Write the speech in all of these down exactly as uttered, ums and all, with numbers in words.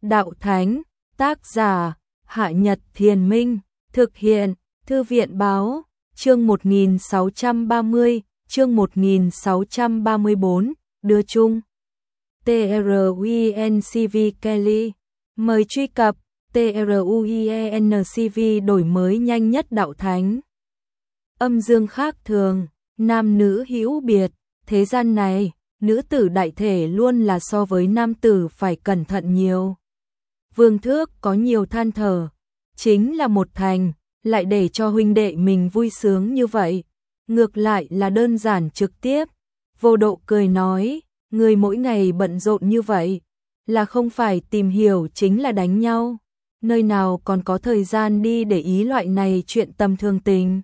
Đạo Thánh, tác giả, Hạ Nhật Thiền Minh, thực hiện, Thư viện Báo, chương một nghìn sáu trăm ba mươi, chương một nghìn sáu trăm ba mươi bốn, đưa chung. TRUENCV Kelly, mời truy cập, TRUENCV đổi mới nhanh nhất Đạo Thánh. Âm dương khác thường, nam nữ hữu biệt, thế gian này, nữ tử đại thể luôn là so với nam tử phải cẩn thận nhiều. Vương Thước có nhiều than thở, chính là một thành, lại để cho huynh đệ mình vui sướng như vậy. Ngược lại là đơn giản trực tiếp. Vô Độ cười nói, người mỗi ngày bận rộn như vậy, là không phải tìm hiểu chính là đánh nhau, nơi nào còn có thời gian đi để ý loại này chuyện tầm thường tình.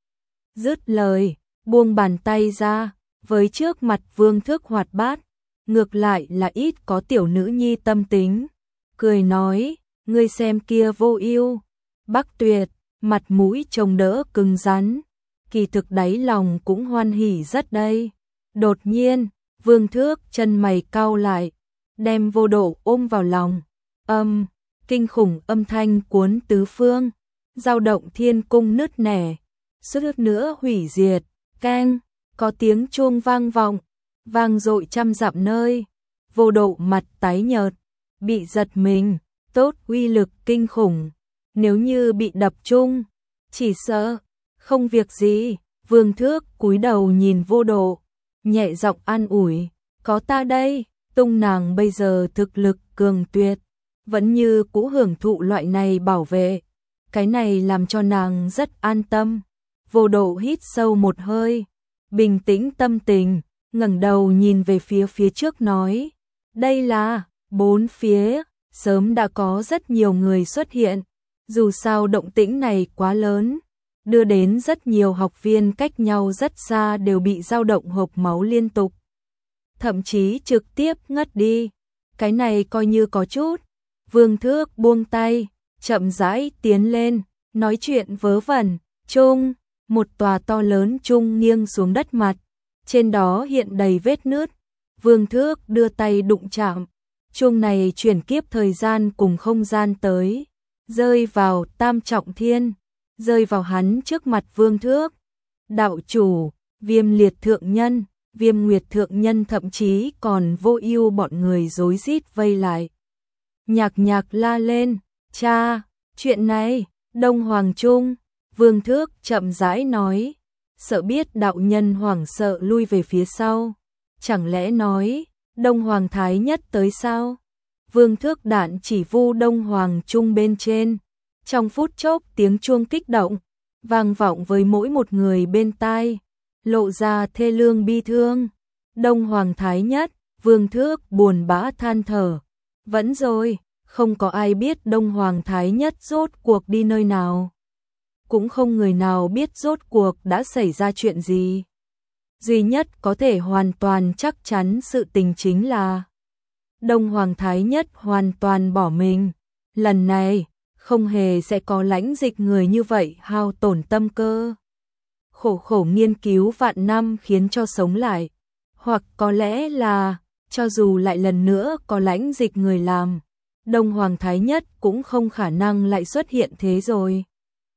Dứt lời, buông bàn tay ra, với trước mặt Vương Thước hoạt bát, ngược lại là ít có tiểu nữ nhi tâm tính. Cười nói, ngươi xem kia Vô Ưu, Bắc Tuyệt, mặt mũi trông đỡ cứng rắn, kỳ thực đáy lòng cũng hoan hỉ rất đây. Đột nhiên, Vương Thước chân mày cau lại, đem Vô Độ ôm vào lòng. Âm, kinh khủng âm thanh cuốn tứ phương, dao động thiên cung nứt nẻ, suýt nữa hủy diệt. Keng, có tiếng chuông vang vọng, vang dội trăm dặm nơi. Vô Độ mặt tái nhợt, bị giật mình, tốt uy lực kinh khủng, nếu như bị đập chung, chỉ sợ không việc gì. Vương Thước cúi đầu nhìn Vô Độ, nhẹ giọng an ủi, có ta đây. Tung nàng bây giờ thực lực cường tuyệt, vẫn như cũ hưởng thụ loại này bảo vệ, cái này làm cho nàng rất an tâm. Vô Độ hít sâu một hơi, bình tĩnh tâm tình, ngẩng đầu nhìn về phía phía trước nói, đây là, bốn phía, sớm đã có rất nhiều người xuất hiện, dù sao động tĩnh này quá lớn, đưa đến rất nhiều học viên cách nhau rất xa đều bị dao động hộc máu liên tục, thậm chí trực tiếp ngất đi. Cái này coi như có chút. Vương Thước buông tay, chậm rãi tiến lên, nói chuyện vớ vẩn. Chung, một tòa to lớn chung nghiêng xuống đất mặt, trên đó hiện đầy vết nứt. Vương Thước đưa tay đụng chạm, chung này chuyển kiếp thời gian cùng không gian tới, rơi vào tam trọng thiên, rơi vào hắn trước mặt Vương Thước. Đạo chủ, Viêm Liệt thượng nhân, Viêm Nguyệt thượng nhân thậm chí còn Vô Ưu bọn người rối rít vây lại. Nhạc nhạc la lên, cha, chuyện này, Đông Hoàng Trung. Vương Thước chậm rãi nói, sợ biết đạo nhân hoảng sợ lui về phía sau. Chẳng lẽ nói, Đông Hoàng Thái Nhất tới sao? Vương Thước đạn chỉ vu Đông Hoàng Trung bên trên. Trong phút chốc tiếng chuông kích động, vang vọng với mỗi một người bên tai, lộ ra thê lương bi thương. Đông Hoàng Thái Nhất, Vương Thước buồn bã than thở. Vẫn rồi, không có ai biết Đông Hoàng Thái Nhất rốt cuộc đi nơi nào. Cũng không người nào biết rốt cuộc đã xảy ra chuyện gì. Duy nhất có thể hoàn toàn chắc chắn sự tình chính là Đông Hoàng Thái Nhất hoàn toàn bỏ mình. Lần này, không hề sẽ có lãnh dịch người như vậy hao tổn tâm cơ. Khổ khổ nghiên cứu vạn năm khiến cho sống lại. Hoặc có lẽ là, cho dù lại lần nữa có lãnh dịch người làm, Đông Hoàng Thái Nhất cũng không khả năng lại xuất hiện thế rồi.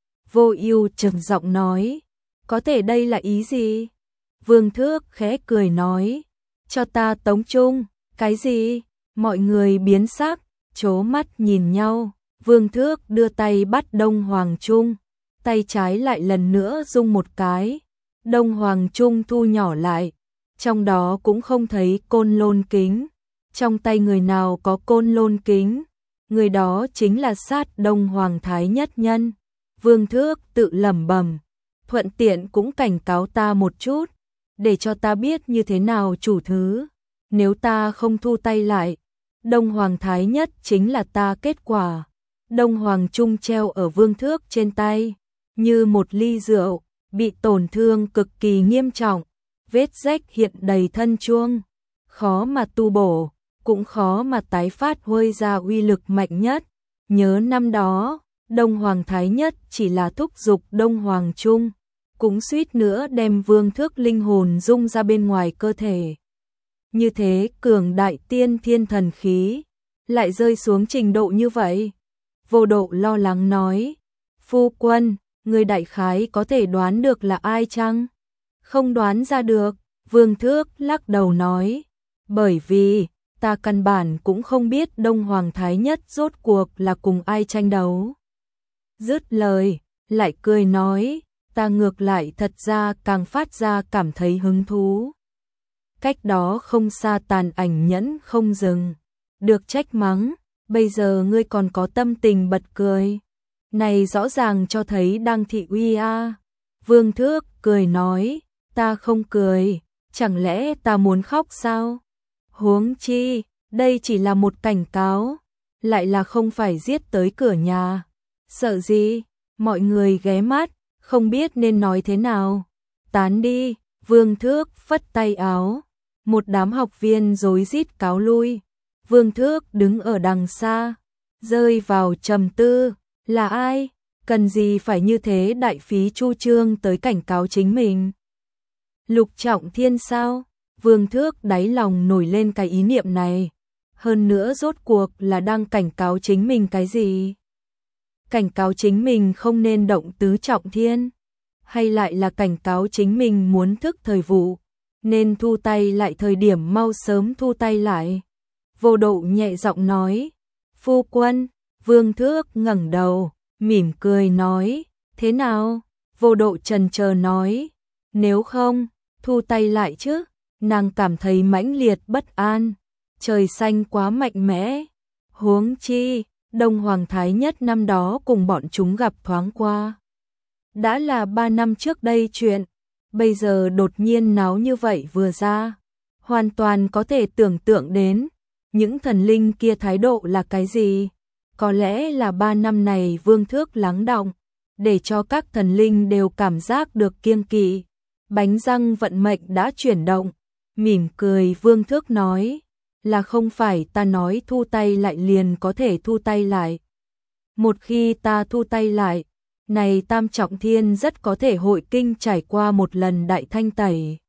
Vô Ưu trầm giọng nói, có thể đây là ý gì? Vương Thước khẽ cười nói, cho ta tống chung. Cái gì? Mọi người biến sắc, trố mắt nhìn nhau. Vương Thước đưa tay bắt Đông Hoàng Trung, tay trái lại lần nữa rung một cái, Đông Hoàng Trung thu nhỏ lại, trong đó cũng không thấy côn lôn kính. Trong tay người nào có côn lôn kính, người đó chính là sát Đông Hoàng Thái Nhất nhân. Vương Thước tự lẩm bẩm, thuận tiện cũng cảnh cáo ta một chút, để cho ta biết như thế nào chủ thứ. Nếu ta không thu tay lại, Đông Hoàng Thái Nhất chính là ta kết quả. Đông Hoàng Trung treo ở Vương Thước trên tay, như một ly rượu, bị tổn thương cực kỳ nghiêm trọng, vết rách hiện đầy thân chuông, khó mà tu bổ, cũng khó mà tái phát huy ra uy lực mạnh nhất. Nhớ năm đó, Đông Hoàng Thái Nhất chỉ là thúc giục Đông Hoàng Trung, cũng suýt nữa đem Vương Thước linh hồn rung ra bên ngoài cơ thể. Như thế cường đại tiên thiên thần khí, lại rơi xuống trình độ như vậy. Vô Độ lo lắng nói, phu quân, người đại khái có thể đoán được là ai chăng? Không đoán ra được, Vương Thước lắc đầu nói, bởi vì ta căn bản cũng không biết Đông Hoàng Thái Nhất rốt cuộc là cùng ai tranh đấu. Dứt lời, lại cười nói, ta ngược lại thật ra càng phát ra cảm thấy hứng thú. Cách đó không xa Tàn Ảnh nhẫn không dừng, được trách mắng, bây giờ ngươi còn có tâm tình bật cười. Này rõ ràng cho thấy đang thị uy a. Vương Thước cười nói, ta không cười, chẳng lẽ ta muốn khóc sao? Huống chi, đây chỉ là một cảnh cáo, lại là không phải giết tới cửa nhà. Sợ gì? Mọi người ghé mắt, không biết nên nói thế nào. Tán đi, Vương Thước phất tay áo. Một đám học viên rối rít cáo lui. Vương Thước đứng ở đằng xa, rơi vào trầm tư. Là ai? Cần gì phải như thế đại phí chu trương tới cảnh cáo chính mình? Lục Trọng Thiên sao? Vương Thước đáy lòng nổi lên cái ý niệm này. Hơn nữa rốt cuộc là đang cảnh cáo chính mình cái gì? Cảnh cáo chính mình không nên động tứ trọng thiên? Hay lại là cảnh cáo chính mình muốn thức thời vụ, nên thu tay lại thời điểm mau sớm thu tay lại? Vô Độ nhẹ giọng nói, phu quân. Vương Thước ngẩng đầu, mỉm cười nói, thế nào? Vô Độ chần chờ nói, nếu không, thu tay lại chứ. Nàng cảm thấy mãnh liệt bất an, trời xanh quá mạnh mẽ. Huống chi, Đông Hoàng Thái Nhất năm đó cùng bọn chúng gặp thoáng qua. Đã là ba năm trước đây chuyện, bây giờ đột nhiên náo như vậy vừa ra. Hoàn toàn có thể tưởng tượng đến, những thần linh kia thái độ là cái gì. Có lẽ là ba năm này Vương Thước lắng đọng, để cho các thần linh đều cảm giác được kiêng kỵ. Bánh răng vận mệnh đã chuyển động, mỉm cười Vương Thước nói, là không phải ta nói thu tay lại liền có thể thu tay lại. Một khi ta thu tay lại, này Tam Trọng Thiên rất có thể hội kinh trải qua một lần đại thanh tẩy.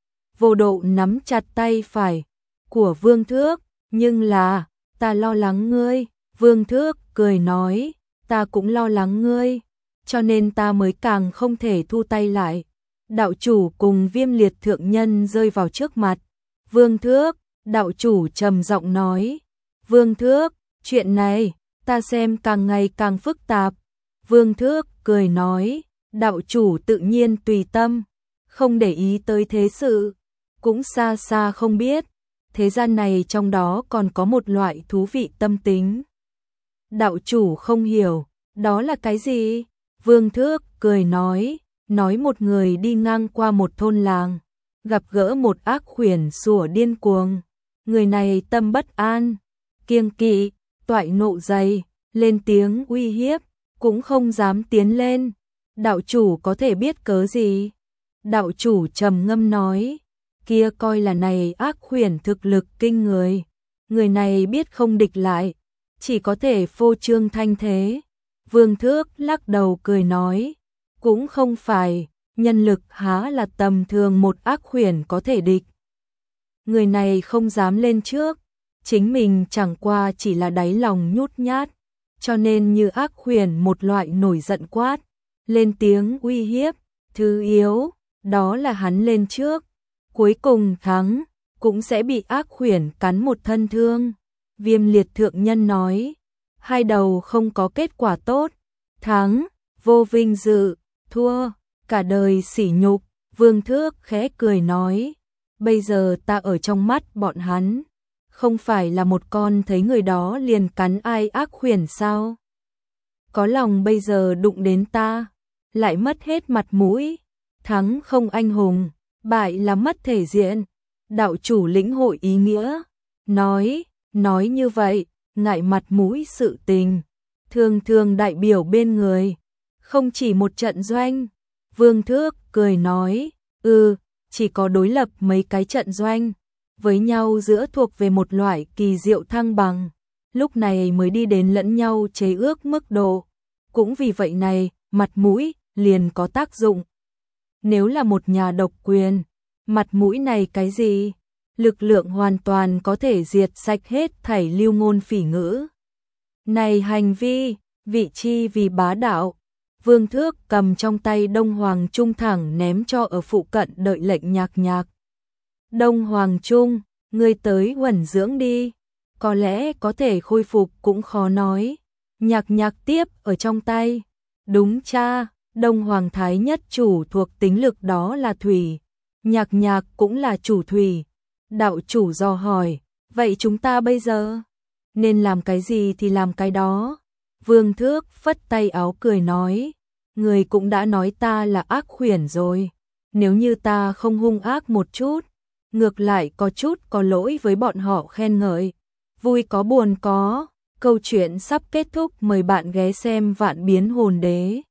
Vô Độ nắm chặt tay phải của Vương Thước, nhưng là, ta lo lắng ngươi. Vương Thước cười nói, ta cũng lo lắng ngươi, cho nên ta mới càng không thể thu tay lại. Đạo chủ cùng Viêm Liệt thượng nhân rơi vào trước mặt. Vương Thước, đạo chủ trầm giọng nói, Vương Thước, chuyện này, ta xem càng ngày càng phức tạp. Vương Thước cười nói, đạo chủ tự nhiên tùy tâm, không để ý tới thế sự, cũng xa xa không biết, thế gian này trong đó còn có một loại thú vị tâm tính. Đạo chủ không hiểu, đó là cái gì? Vương Thước cười nói, nói một người đi ngang qua một thôn làng, gặp gỡ một ác khuyển sủa điên cuồng. Người này tâm bất an, kiêng kỵ, toại nộ dày, lên tiếng uy hiếp, cũng không dám tiến lên. Đạo chủ có thể biết cớ gì? Đạo chủ trầm ngâm nói, kia coi là này ác khuyển thực lực kinh người. Người này biết không địch lại, chỉ có thể phô trương thanh thế. Vương Thước lắc đầu cười nói, cũng không phải, nhân lực há là tầm thường một ác khuyển có thể địch. Người này không dám lên trước, chính mình chẳng qua chỉ là đáy lòng nhút nhát, cho nên như ác khuyển một loại nổi giận quát, lên tiếng uy hiếp, thứ yếu, đó là hắn lên trước, cuối cùng thắng, cũng sẽ bị ác khuyển cắn một thân thương. Viêm Liệt thượng nhân nói, hai đầu không có kết quả tốt, thắng, vô vinh dự, thua, cả đời sỉ nhục. Vương Thước khẽ cười nói, bây giờ ta ở trong mắt bọn hắn, không phải là một con thấy người đó liền cắn ai ác khuyển sao? Có lòng bây giờ đụng đến ta, lại mất hết mặt mũi, thắng không anh hùng, bại là mất thể diện. Đạo chủ lĩnh hội ý nghĩa, nói, nói như vậy, ngại mặt mũi sự tình, thường thường đại biểu bên người, không chỉ một trận doanh. Vương Thước cười nói, ừ, chỉ có đối lập mấy cái trận doanh, với nhau giữa thuộc về một loại kỳ diệu thăng bằng, lúc này mới đi đến lẫn nhau chế ước mức độ. Cũng vì vậy này, mặt mũi liền có tác dụng. Nếu là một nhà độc quyền, mặt mũi này cái gì? lực lượng hoàn toàn có thể diệt sạch hết thảy lưu ngôn phỉ ngữ. Này hành vi, vị chi vì bá đạo. Vương Thước cầm trong tay Đông Hoàng Trung thẳng ném cho ở phụ cận đợi lệnh Nhạc Nhạc. Đông Hoàng Trung, ngươi tới huẩn dưỡng đi, có lẽ có thể khôi phục cũng khó nói. Nhạc Nhạc tiếp ở trong tay. Đúng cha, Đông Hoàng Thái nhất chủ thuộc tính lực đó là thủy. Nhạc Nhạc cũng là chủ thủy. Đạo chủ dò hỏi, vậy chúng ta bây giờ nên làm cái gì thì làm cái đó. Vương Thước phất tay áo cười nói, người cũng đã nói ta là ác khuyển rồi. Nếu như ta không hung ác một chút, ngược lại có chút có lỗi với bọn họ khen ngợi. Vui có buồn có, câu chuyện sắp kết thúc, mời bạn ghé xem Vạn Biến Hồn Đế.